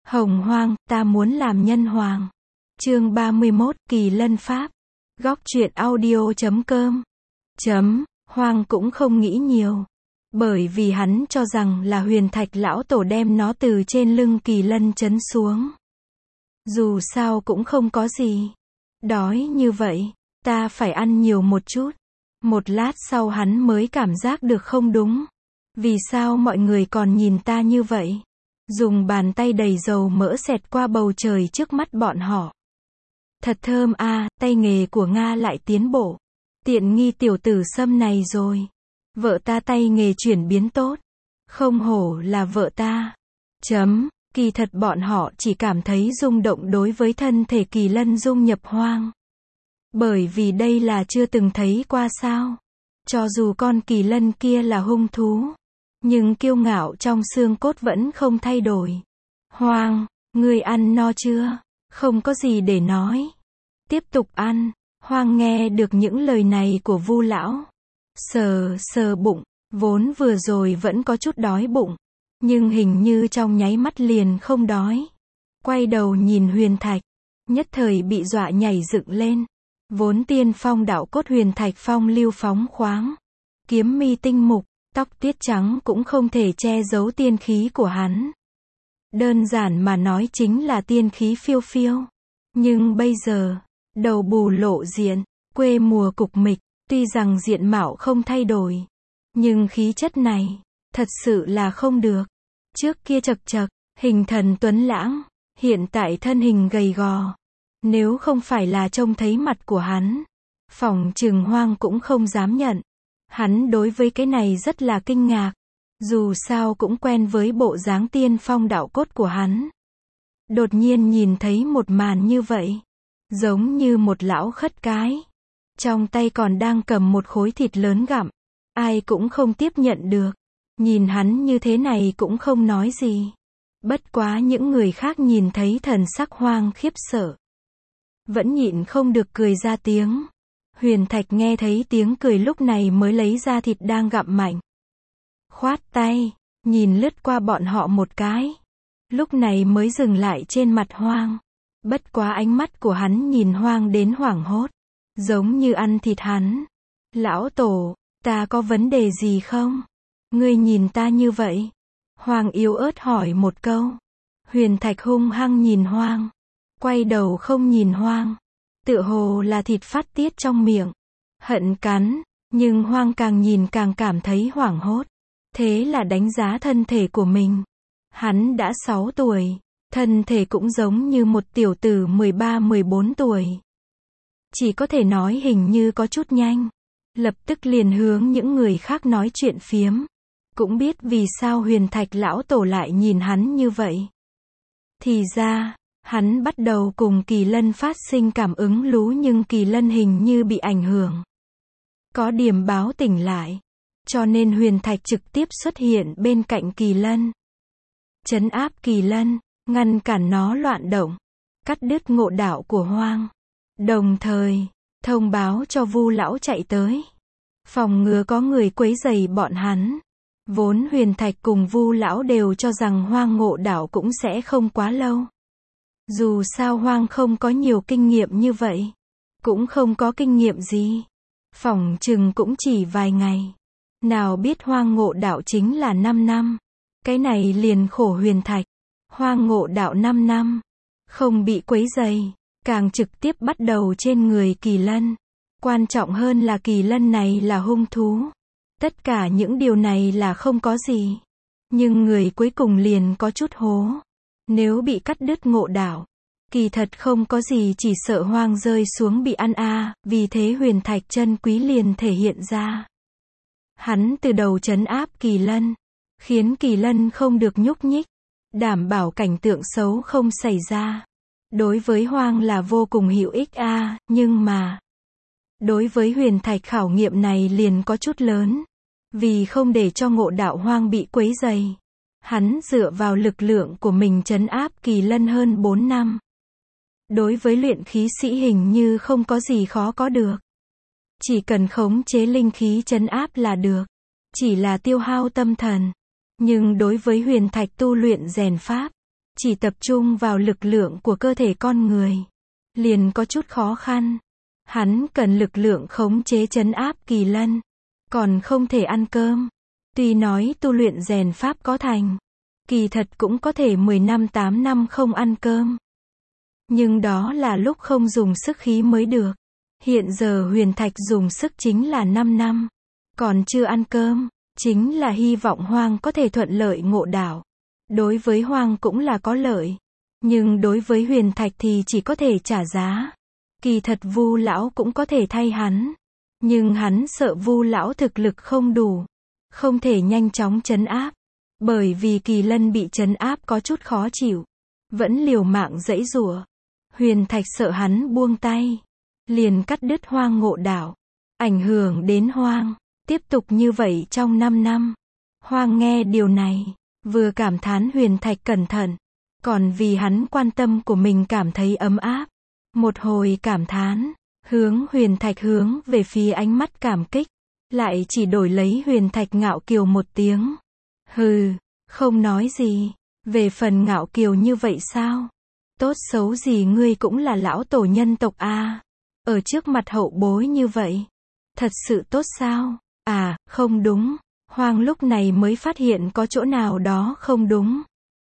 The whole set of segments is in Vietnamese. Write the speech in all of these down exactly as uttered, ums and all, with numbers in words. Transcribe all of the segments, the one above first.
Hồng Hoang, ta muốn làm nhân hoàng. Chương ba mươi mốt, Kỳ Lân Pháp. Góc truyện audio chấm com. Chấm, Hoang cũng không nghĩ nhiều. Bởi vì hắn cho rằng là Huyền Thạch lão tổ đem nó từ trên lưng Kỳ Lân trấn xuống. Dù sao cũng không có gì. Đói như vậy, ta phải ăn nhiều một chút. Một lát sau hắn mới cảm giác được không đúng. Vì sao mọi người còn nhìn ta như vậy? Dùng bàn tay đầy dầu mỡ xẹt qua bầu trời trước mắt bọn họ. Thật thơm a, à, tay nghề của Nga lại tiến bộ. Tiện nghi tiểu tử Sâm này rồi. Vợ ta tay nghề chuyển biến tốt. Không hổ là vợ ta. Chấm, kỳ thật bọn họ chỉ cảm thấy rung động đối với thân thể Kỳ Lân dung nhập hoang. Bởi vì đây là chưa từng thấy qua sao. Cho dù con Kỳ Lân kia là hung thú. Nhưng kiêu ngạo trong xương cốt vẫn không thay đổi. Hoang, ngươi ăn no chưa? Không có gì để nói. Tiếp tục ăn. Hoang nghe được những lời này của Vu lão. Sờ sờ bụng, vốn vừa rồi vẫn có chút đói bụng. Nhưng hình như trong nháy mắt liền không đói. Quay đầu nhìn Huyền Thạch. Nhất thời bị dọa nhảy dựng lên. Vốn tiên phong đạo cốt Huyền Thạch phong lưu phóng khoáng. Kiếm mi tinh mục. Tóc tiết trắng cũng không thể che giấu tiên khí của hắn. Đơn giản mà nói chính là tiên khí phiêu phiêu. Nhưng bây giờ, đầu bù lộ diện, quê mùa cục mịch, tuy rằng diện mạo không thay đổi. Nhưng khí chất này, thật sự là không được. Trước kia chật chật, hình thần tuấn lãng, hiện tại thân hình gầy gò. Nếu không phải là trông thấy mặt của hắn, phỏng chừng Hoang cũng không dám nhận. Hắn đối với cái này rất là kinh ngạc. Dù sao cũng quen với bộ dáng tiên phong đạo cốt của hắn. Đột nhiên nhìn thấy một màn như vậy. Giống như một lão khất cái. Trong tay còn đang cầm một khối thịt lớn gặm. Ai cũng không tiếp nhận được. Nhìn hắn như thế này cũng không nói gì. Bất quá những người khác nhìn thấy thần sắc Hoang khiếp sợ. Vẫn nhịn không được cười ra tiếng. Huyền Thạch nghe thấy tiếng cười lúc này mới lấy ra thịt đang gặm mạnh. Khoát tay, nhìn lướt qua bọn họ một cái. Lúc này mới dừng lại trên mặt Hoang. Bất quá ánh mắt của hắn nhìn Hoang đến hoảng hốt. Giống như ăn thịt hắn. Lão tổ, ta có vấn đề gì không? Ngươi nhìn ta như vậy. Hoang yếu ớt hỏi một câu. Huyền Thạch hung hăng nhìn Hoang. Quay đầu không nhìn Hoang. Tựa hồ là thịt phát tiết trong miệng. Hận cắn, nhưng Hoang càng nhìn càng cảm thấy hoảng hốt. Thế là đánh giá thân thể của mình. Hắn đã sáu tuổi, thân thể cũng giống như một tiểu tử mười ba mười bốn tuổi. Chỉ có thể nói hình như có chút nhanh. Lập tức liền hướng những người khác nói chuyện phiếm. Cũng biết vì sao Huyền Thạch lão tổ lại nhìn hắn như vậy. Thì ra, hắn bắt đầu cùng Kỳ Lân phát sinh cảm ứng lú nhưng Kỳ Lân hình như bị ảnh hưởng. Có điểm báo tỉnh lại. Cho nên Huyền Thạch trực tiếp xuất hiện bên cạnh Kỳ Lân. Trấn áp Kỳ Lân, ngăn cản nó loạn động. Cắt đứt ngộ đạo của Hoang. Đồng thời, thông báo cho Vu lão chạy tới. Phòng ngừa có người quấy rầy bọn hắn. Vốn Huyền Thạch cùng Vu lão đều cho rằng Hoang ngộ đạo cũng sẽ không quá lâu. Dù sao Hoang không có nhiều kinh nghiệm như vậy. Cũng không có kinh nghiệm gì. Phỏng chừng cũng chỉ vài ngày. Nào biết Hoang ngộ đạo chính là năm năm. Cái này liền khổ Huyền Thạch. Hoang ngộ đạo năm năm. Không bị quấy rầy. Càng trực tiếp bắt đầu trên người Kỳ Lân. Quan trọng hơn là Kỳ Lân này là hung thú. Tất cả những điều này là không có gì. Nhưng người cuối cùng liền có chút hố. Nếu bị cắt đứt ngộ đạo, kỳ thật không có gì chỉ sợ Hoang rơi xuống bị ăn a, à, vì thế Huyền Thạch chân quý liền thể hiện ra. Hắn từ đầu trấn áp Kỳ Lân, khiến Kỳ Lân không được nhúc nhích, đảm bảo cảnh tượng xấu không xảy ra. Đối với Hoang là vô cùng hữu ích a, à, nhưng mà đối với Huyền Thạch khảo nghiệm này liền có chút lớn, vì không để cho ngộ đạo Hoang bị quấy rầy. Hắn dựa vào lực lượng của mình trấn áp Kỳ Lân hơn bốn năm. Đối với luyện khí sĩ hình như không có gì khó có được. Chỉ cần khống chế linh khí trấn áp là được. Chỉ là tiêu hao tâm thần. Nhưng đối với Huyền Thạch tu luyện rèn pháp, chỉ tập trung vào lực lượng của cơ thể con người, liền có chút khó khăn. Hắn cần lực lượng khống chế trấn áp kỳ lân, còn không thể ăn cơm. Tuy nói tu luyện rèn pháp có thành, kỳ thật cũng có thể mười năm tám năm không ăn cơm. Nhưng đó là lúc không dùng sức khí mới được. Hiện giờ Huyền Thạch dùng sức chính là năm năm, còn chưa ăn cơm, chính là hy vọng Hoang có thể thuận lợi ngộ đạo. Đối với Hoang cũng là có lợi, nhưng đối với Huyền Thạch thì chỉ có thể trả giá. Kỳ thật Vu lão cũng có thể thay hắn, nhưng hắn sợ Vu lão thực lực không đủ, không thể nhanh chóng trấn áp, bởi vì kỳ lân bị trấn áp có chút khó chịu, vẫn liều mạng giãy giụa. Huyền Thạch sợ hắn buông tay, liền cắt đứt Hoang ngộ đạo, ảnh hưởng đến Hoang. Tiếp tục như vậy trong năm năm. Hoang nghe điều này, vừa cảm thán Huyền Thạch cẩn thận, còn vì hắn quan tâm của mình cảm thấy ấm áp. Một hồi cảm thán, hướng Huyền Thạch hướng về phía ánh mắt cảm kích, lại chỉ đổi lấy Huyền Thạch ngạo kiều một tiếng. Hừ, không nói gì, về phần ngạo kiều như vậy sao? Tốt xấu gì ngươi cũng là lão tổ nhân tộc a, ở trước mặt hậu bối như vậy, thật sự tốt sao? À, không đúng, Hoang lúc này mới phát hiện có chỗ nào đó không đúng.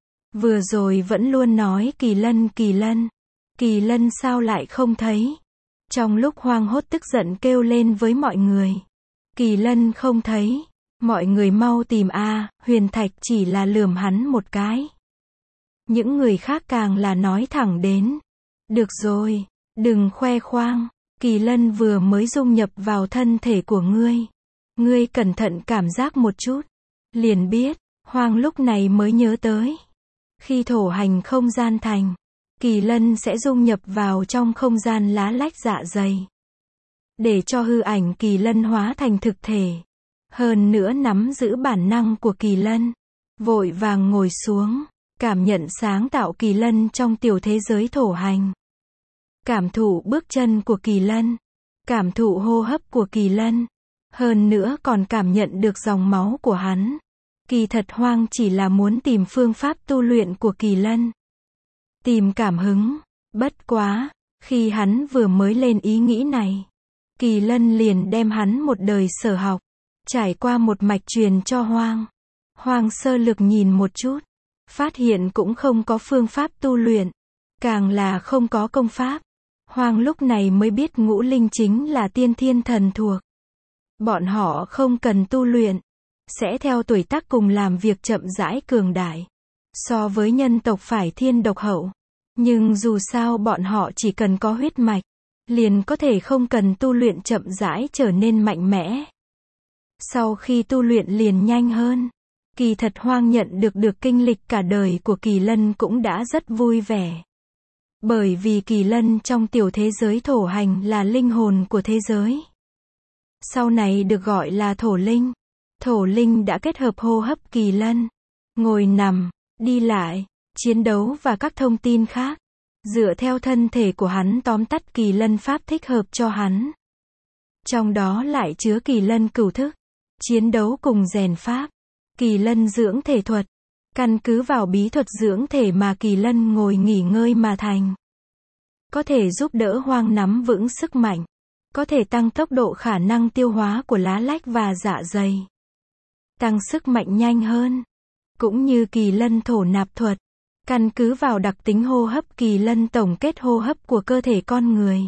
Vừa rồi vẫn luôn nói kỳ lân kỳ lân, kỳ lân sao lại không thấy? Trong lúc Hoang hốt tức giận kêu lên với mọi người, kỳ lân không thấy, mọi người mau tìm a. Huyền Thạch chỉ là lườm hắn một cái. Những người khác càng là nói thẳng đến, được rồi, đừng khoe khoang, kỳ lân vừa mới dung nhập vào thân thể của ngươi. Ngươi cẩn thận cảm giác một chút, liền biết. Hoang lúc này mới nhớ tới, khi thổ hành không gian thành, kỳ lân sẽ dung nhập vào trong không gian lá lách dạ dày, để cho hư ảnh kỳ lân hóa thành thực thể. Hơn nữa nắm giữ bản năng của kỳ lân, vội vàng ngồi xuống, cảm nhận sáng tạo kỳ lân trong tiểu thế giới thổ hành. Cảm thụ bước chân của kỳ lân, cảm thụ hô hấp của kỳ lân, hơn nữa còn cảm nhận được dòng máu của hắn. Kỳ thật Hoang chỉ là muốn tìm phương pháp tu luyện của kỳ lân, tìm cảm hứng. Bất quá, khi hắn vừa mới lên ý nghĩ này, kỳ lân liền đem hắn một đời sở học, trải qua một mạch truyền cho Hoang. Hoang sơ lược nhìn một chút, phát hiện cũng không có phương pháp tu luyện, càng là không có công pháp. Hoang lúc này mới biết ngũ linh chính là tiên thiên thần thuộc. Bọn họ không cần tu luyện, sẽ theo tuổi tác cùng làm việc chậm rãi cường đại, so với nhân tộc phải thiên độc hậu. Nhưng dù sao bọn họ chỉ cần có huyết mạch, liền có thể không cần tu luyện chậm rãi trở nên mạnh mẽ. Sau khi tu luyện liền nhanh hơn. Kỳ thật Hoang nhận được được kinh lịch cả đời của kỳ lân cũng đã rất vui vẻ. Bởi vì kỳ lân trong tiểu thế giới thổ hành là linh hồn của thế giới. Sau này được gọi là thổ linh. Thổ linh đã kết hợp hô hấp kỳ lân, ngồi nằm, đi lại, chiến đấu và các thông tin khác. Dựa theo thân thể của hắn tóm tắt kỳ lân pháp thích hợp cho hắn. Trong đó lại chứa kỳ lân cửu thức, chiến đấu cùng rèn pháp, kỳ lân dưỡng thể thuật, căn cứ vào bí thuật dưỡng thể mà kỳ lân ngồi nghỉ ngơi mà thành. Có thể giúp đỡ Hoang nắm vững sức mạnh, có thể tăng tốc độ khả năng tiêu hóa của lá lách và dạ dày, tăng sức mạnh nhanh hơn, cũng như kỳ lân thổ nạp thuật, căn cứ vào đặc tính hô hấp kỳ lân tổng kết hô hấp của cơ thể con người,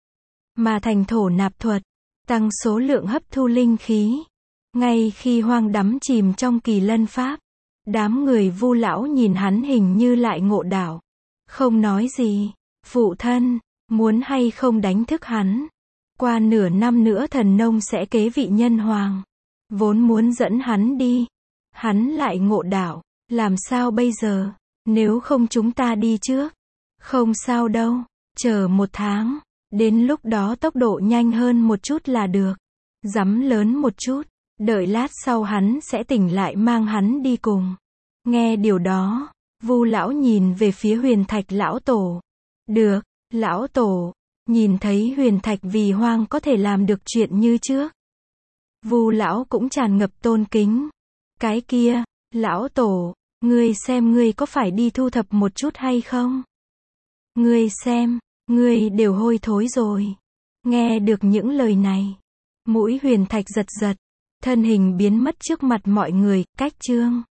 mà thành thổ nạp thuật, tăng số lượng hấp thu linh khí. Ngay khi Hoang đắm chìm trong kỳ lân pháp, đám người Vu lão nhìn hắn hình như lại ngộ đạo, không nói gì. Phụ thân, muốn hay không đánh thức hắn? Qua nửa năm nữa thần nông sẽ kế vị nhân hoàng, vốn muốn dẫn hắn đi, hắn lại ngộ đạo, làm sao bây giờ? Nếu không chúng ta đi trước. Không sao đâu, chờ một tháng, đến lúc đó tốc độ nhanh hơn một chút là được. Dám lớn một chút, đợi lát sau hắn sẽ tỉnh lại mang hắn đi cùng. Nghe điều đó, Vu lão nhìn về phía Huyền Thạch lão tổ. Được, lão tổ, nhìn thấy Huyền Thạch vì Hoang có thể làm được chuyện như trước. Vu lão cũng tràn ngập tôn kính. Cái kia, lão tổ, Ngươi xem ngươi có phải đi thu thập một chút hay không? Ngươi xem, ngươi đều hôi thối rồi. Nghe được những lời này, mũi Huyền Thạch giật giật, thân hình biến mất trước mặt mọi người, cách Trương